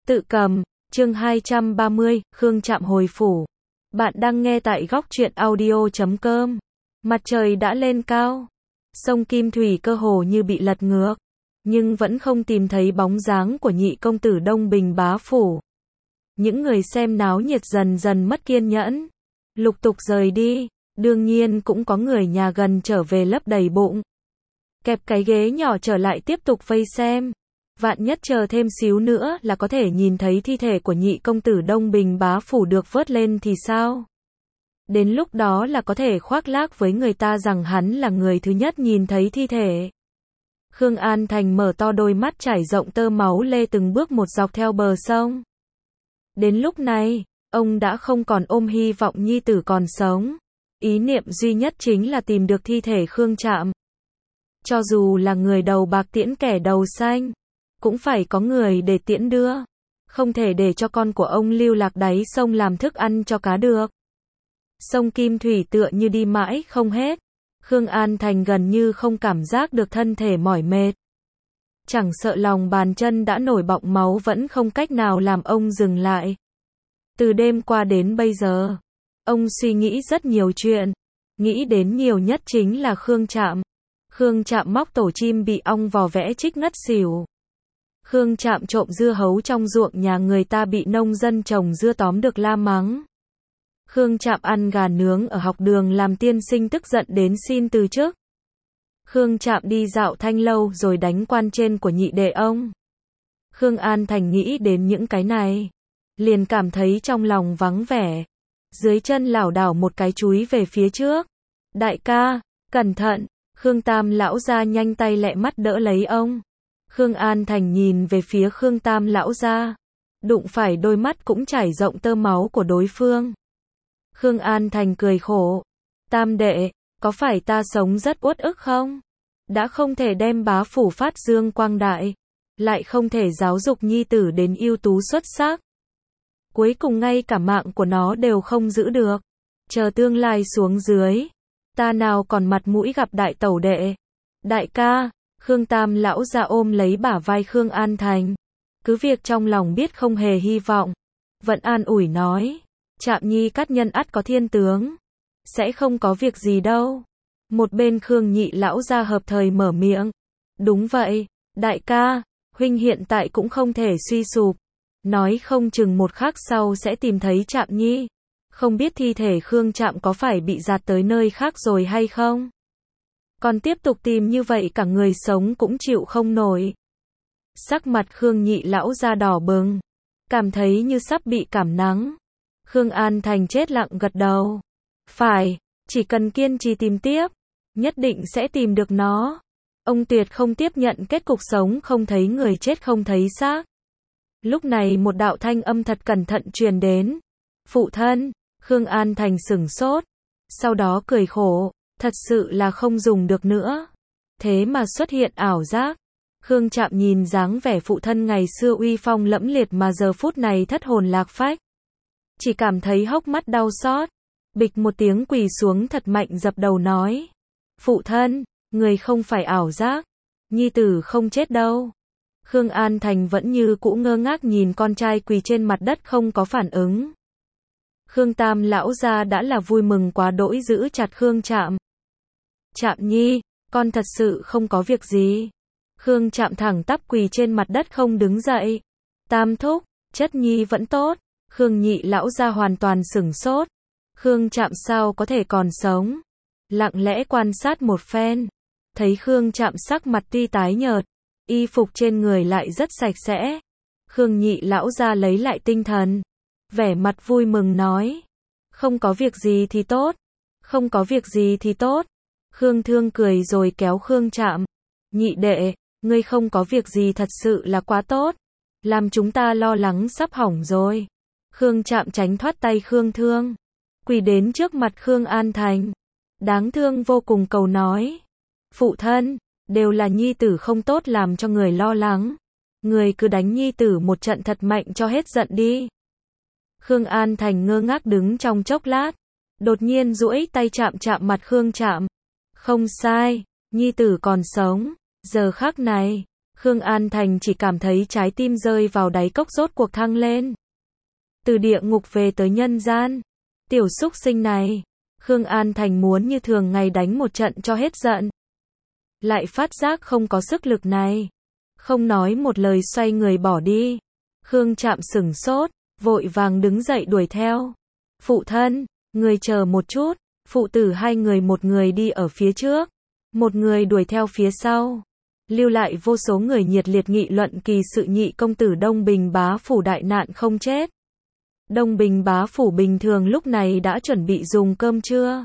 Tự cầm, chương 230, Khương Trạm hồi phủ. Bạn đang nghe tại góc truyện audio.com. Mặt trời đã lên cao. Sông Kim Thủy cơ hồ như bị lật ngược. Nhưng vẫn không tìm thấy bóng dáng của nhị công tử Đông Bình bá phủ. Những người xem náo nhiệt dần dần mất kiên nhẫn. Lục tục rời đi. Đương nhiên cũng có người nhà gần trở về lấp đầy bụng. Kẹp cái ghế nhỏ trở lại tiếp tục vây xem. Vạn nhất chờ thêm xíu nữa là có thể nhìn thấy thi thể của nhị công tử Đông Bình bá phủ được vớt lên thì sao? Đến lúc đó là có thể khoác lác với người ta rằng hắn là người thứ nhất nhìn thấy thi thể. Khương An Thành mở to đôi mắt trải rộng tơ máu lê từng bước một dọc theo bờ sông. Đến lúc này, ông đã không còn ôm hy vọng nhi tử còn sống. Ý niệm duy nhất chính là tìm được thi thể Khương Trạm. Cho dù là người đầu bạc tiễn kẻ đầu xanh, cũng phải có người để tiễn đưa. Không thể để cho con của ông lưu lạc đáy sông làm thức ăn cho cá được. Sông Kim Thủy tựa như đi mãi không hết. Khương An Thành gần như không cảm giác được thân thể mỏi mệt. Chẳng sợ lòng bàn chân đã nổi bọng máu vẫn không cách nào làm ông dừng lại. Từ đêm qua đến bây giờ, ông suy nghĩ rất nhiều chuyện. Nghĩ đến nhiều nhất chính là Khương Trạm. Khương Trạm móc tổ chim bị ong vò vẽ chích ngất xỉu. Khương Trạm trộm dưa hấu trong ruộng nhà người ta bị nông dân trồng dưa tóm được la mắng. Khương Trạm ăn gà nướng ở học đường làm tiên sinh tức giận đến xin từ chức. Khương Trạm đi dạo Thanh Lâu rồi đánh quan trên của nhị đệ ông. Khương An Thành nghĩ đến những cái này, liền cảm thấy trong lòng vắng vẻ. Dưới chân lảo đảo một cái chúi về phía trước. Đại ca, cẩn thận. Khương Tam lão gia nhanh tay lẹ mắt đỡ lấy ông. Khương An Thành nhìn về phía Khương Tam lão gia, đụng phải đôi mắt cũng trải rộng tơ máu của đối phương. Khương An Thành cười khổ. Tam đệ, có phải ta sống rất uất ức không? Đã không thể đem bá phủ phát dương quang đại, lại không thể giáo dục nhi tử đến ưu tú xuất sắc. Cuối cùng ngay cả mạng của nó đều không giữ được. Chờ tương lai xuống dưới, ta nào còn mặt mũi gặp đại tẩu đệ. Đại ca, Khương Tam lão gia ôm lấy bả vai Khương An Thành. Cứ việc trong lòng biết không hề hy vọng, vẫn an ủi nói. Trạm nhi cát nhân ắt có thiên tướng. Sẽ không có việc gì đâu. Một bên Khương nhị lão gia hợp thời mở miệng. Đúng vậy, đại ca, huynh hiện tại cũng không thể suy sụp. Nói không chừng một khắc sau sẽ tìm thấy Trạm nhi. Không biết thi thể Khương Trạm có phải bị dạt tới nơi khác rồi hay không? Còn tiếp tục tìm như vậy cả người sống cũng chịu không nổi. Sắc mặt Khương nhị lão ra đỏ bừng, cảm thấy như sắp bị cảm nắng. Khương An Thành chết lặng gật đầu. Phải, chỉ cần kiên trì tìm tiếp, nhất định sẽ tìm được nó. Ông tuyệt không tiếp nhận kết cục sống không thấy người chết không thấy xác. Lúc này một đạo thanh âm thật cẩn thận truyền đến. Phụ thân. Khương An Thành sửng sốt. Sau đó cười khổ. Thật sự là không dùng được nữa. Thế mà xuất hiện ảo giác. Khương Trạm nhìn dáng vẻ phụ thân ngày xưa uy phong lẫm liệt mà giờ phút này thất hồn lạc phách. Chỉ cảm thấy hốc mắt đau xót. Bịch một tiếng quỳ xuống thật mạnh dập đầu nói. Phụ thân, người không phải ảo giác. Nhi tử không chết đâu. Khương An Thành vẫn như cũ ngơ ngác nhìn con trai quỳ trên mặt đất không có phản ứng. Khương Tam lão gia đã là vui mừng quá đỗi giữ chặt Khương Trạm. Trạm nhi, con thật sự không có việc gì. Khương Trạm thẳng tắp quỳ trên mặt đất không đứng dậy. Tam thúc, chất nhi vẫn tốt. Khương nhị lão gia hoàn toàn sửng sốt. Khương Trạm sao có thể còn sống? Lặng lẽ quan sát một phen. Thấy Khương Trạm sắc mặt tuy tái nhợt, y phục trên người lại rất sạch sẽ. Khương nhị lão gia lấy lại tinh thần. Vẻ mặt vui mừng nói. Không có việc gì thì tốt. Không có việc gì thì tốt. Khương Thương cười rồi kéo Khương Trạm. Nhị đệ, ngươi không có việc gì thật sự là quá tốt. Làm chúng ta lo lắng sắp hỏng rồi. Khương Trạm tránh thoát tay Khương Thương. Quỳ đến trước mặt Khương An Thành. Đáng thương vô cùng cầu nói. Phụ thân, đều là nhi tử không tốt làm cho người lo lắng. Người cứ đánh nhi tử một trận thật mạnh cho hết giận đi. Khương An Thành ngơ ngác đứng trong chốc lát. Đột nhiên duỗi tay chạm chạm mặt Khương Trạm. Không sai, nhi tử còn sống. Giờ khắc này, Khương An Thành chỉ cảm thấy trái tim rơi vào đáy cốc rốt cuộc thăng lên. Từ địa ngục về tới nhân gian. Tiểu súc sinh này. Khương An Thành muốn như thường ngày đánh một trận cho hết giận. Lại phát giác không có sức lực này. Không nói một lời xoay người bỏ đi. Khương Trạm sửng sốt, vội vàng đứng dậy đuổi theo. Phụ thân, người chờ một chút. Phụ tử hai người, một người đi ở phía trước, một người đuổi theo phía sau. Lưu lại vô số người nhiệt liệt nghị luận kỳ sự nhị công tử Đông Bình bá phủ đại nạn không chết. Đông Bình bá phủ bình thường lúc này đã chuẩn bị dùng cơm trưa.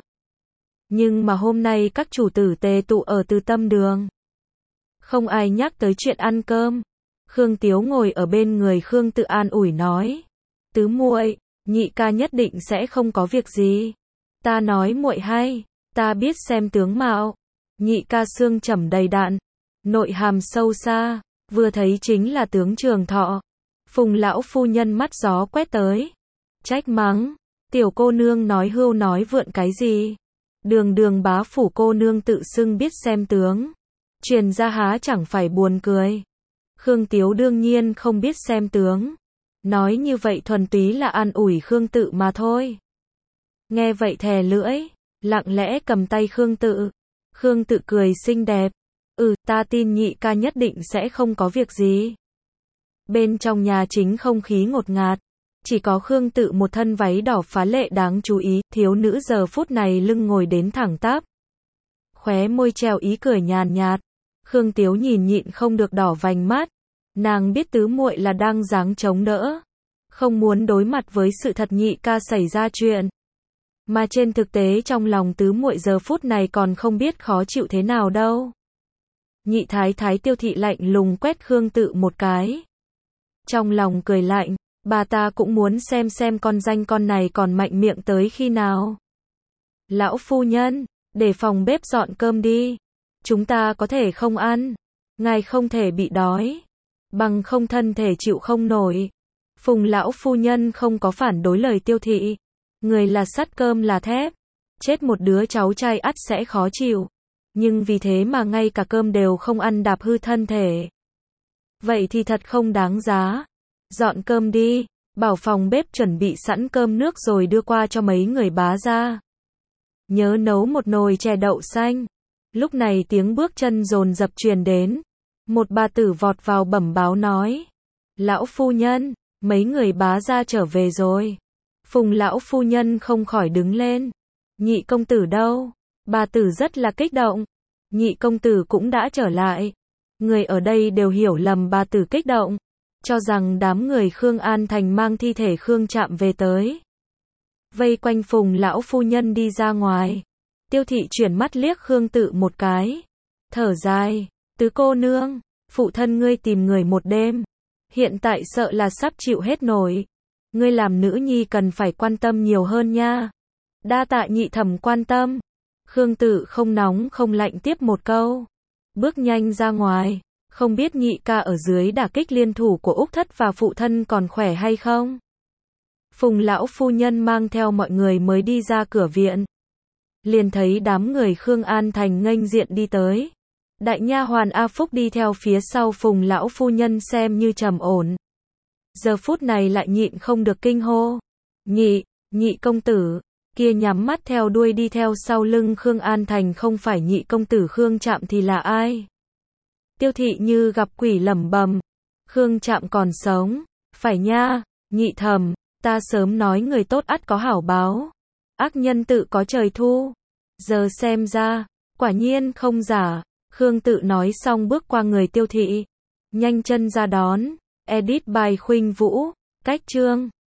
Nhưng mà hôm nay các chủ tử tề tụ ở Từ Tâm đường. Không ai nhắc tới chuyện ăn cơm. Khương Tiếu ngồi ở bên người Khương Tự an ủi nói. Tứ muội, nhị ca nhất định sẽ không có việc gì. Ta nói muội hay, ta biết xem tướng mạo. Nhị ca xương trầm đầy đạn, nội hàm sâu xa, vừa thấy chính là tướng Trường Thọ. Phùng lão phu nhân mắt gió quét tới, trách mắng, tiểu cô nương nói hưu nói vượn cái gì? Đường đường bá phủ cô nương tự xưng biết xem tướng, truyền ra há chẳng phải buồn cười. Khương Tiếu đương nhiên không biết xem tướng, nói như vậy thuần túy là an ủi Khương Tự mà thôi. Nghe vậy thè lưỡi, lặng lẽ cầm tay Khương Tự. Khương Tự cười xinh đẹp. Ta tin nhị ca nhất định sẽ không có việc gì. Bên trong nhà chính không khí ngột ngạt. Chỉ có Khương Tự một thân váy đỏ phá lệ đáng chú ý. Thiếu nữ giờ phút này lưng ngồi đến thẳng tắp. Khóe môi treo ý cười nhàn nhạt. Khương Tiếu nhìn nhịn không được đỏ vành mắt. Nàng biết tứ muội là đang giáng chống đỡ. Không muốn đối mặt với sự thật nhị ca xảy ra chuyện. Mà trên thực tế trong lòng tứ muội giờ phút này còn không biết khó chịu thế nào đâu. Nhị thái thái Tiêu thị lạnh lùng quét Khương Tự một cái. Trong lòng cười lạnh, bà ta cũng muốn xem con danh con này còn mạnh miệng tới khi nào. Lão phu nhân, để phòng bếp dọn cơm đi. Chúng ta có thể không ăn. Ngài không thể bị đói. Bằng không thân thể chịu không nổi. Phùng lão phu nhân không có phản đối lời Tiêu thị. Người là sắt cơm là thép. Chết một đứa cháu trai ắt sẽ khó chịu. Nhưng vì thế mà ngay cả cơm đều không ăn đạp hư thân thể. Vậy thì thật không đáng giá. Dọn cơm đi. Bảo phòng bếp chuẩn bị sẵn cơm nước rồi đưa qua cho mấy người bá ra. Nhớ nấu một nồi chè đậu xanh. Lúc này tiếng bước chân dồn dập truyền đến. Một bà tử vọt vào bẩm báo nói. Lão phu nhân, mấy người bá ra trở về rồi. Phùng lão phu nhân không khỏi đứng lên. Nhị công tử đâu? Bà tử rất là kích động. Nhị công tử cũng đã trở lại. Người ở đây đều hiểu lầm bà tử kích động. Cho rằng đám người Khương An Thành mang thi thể Khương Trạm về tới. Vây quanh Phùng lão phu nhân đi ra ngoài. Tiêu thị chuyển mắt liếc Khương Tự một cái. Thở dài. Tứ cô nương, phụ thân ngươi tìm người một đêm. Hiện tại sợ là sắp chịu hết nổi. Ngươi làm nữ nhi cần phải quan tâm nhiều hơn nha. Đa tạ nhị thẩm quan tâm. Khương Tự không nóng không lạnh tiếp một câu. Bước nhanh ra ngoài. Không biết nhị ca ở dưới đả kích liên thủ của Úc Thất và phụ thân còn khỏe hay không? Phùng lão phu nhân mang theo mọi người mới đi ra cửa viện. Liền thấy đám người Khương An Thành nghênh diện đi tới. Đại nha hoàn A Phúc đi theo phía sau Phùng lão phu nhân xem như trầm ổn. Giờ phút này lại nhịn không được kinh hô. Nhị công tử. Kia nhắm mắt theo đuôi đi theo sau lưng Khương An Thành không phải nhị công tử Khương Trạm thì là ai? Tiêu thị như gặp quỷ lẩm bẩm. Khương Trạm còn sống. Phải nha, nhị thẩm, ta sớm nói người tốt ắt có hảo báo. Ác nhân tự có trời thu. Giờ xem ra, quả nhiên không giả. Khương Tự nói xong bước qua người Tiêu thị. Nhanh chân ra đón. Edit by Khuynh Vũ. Cách chương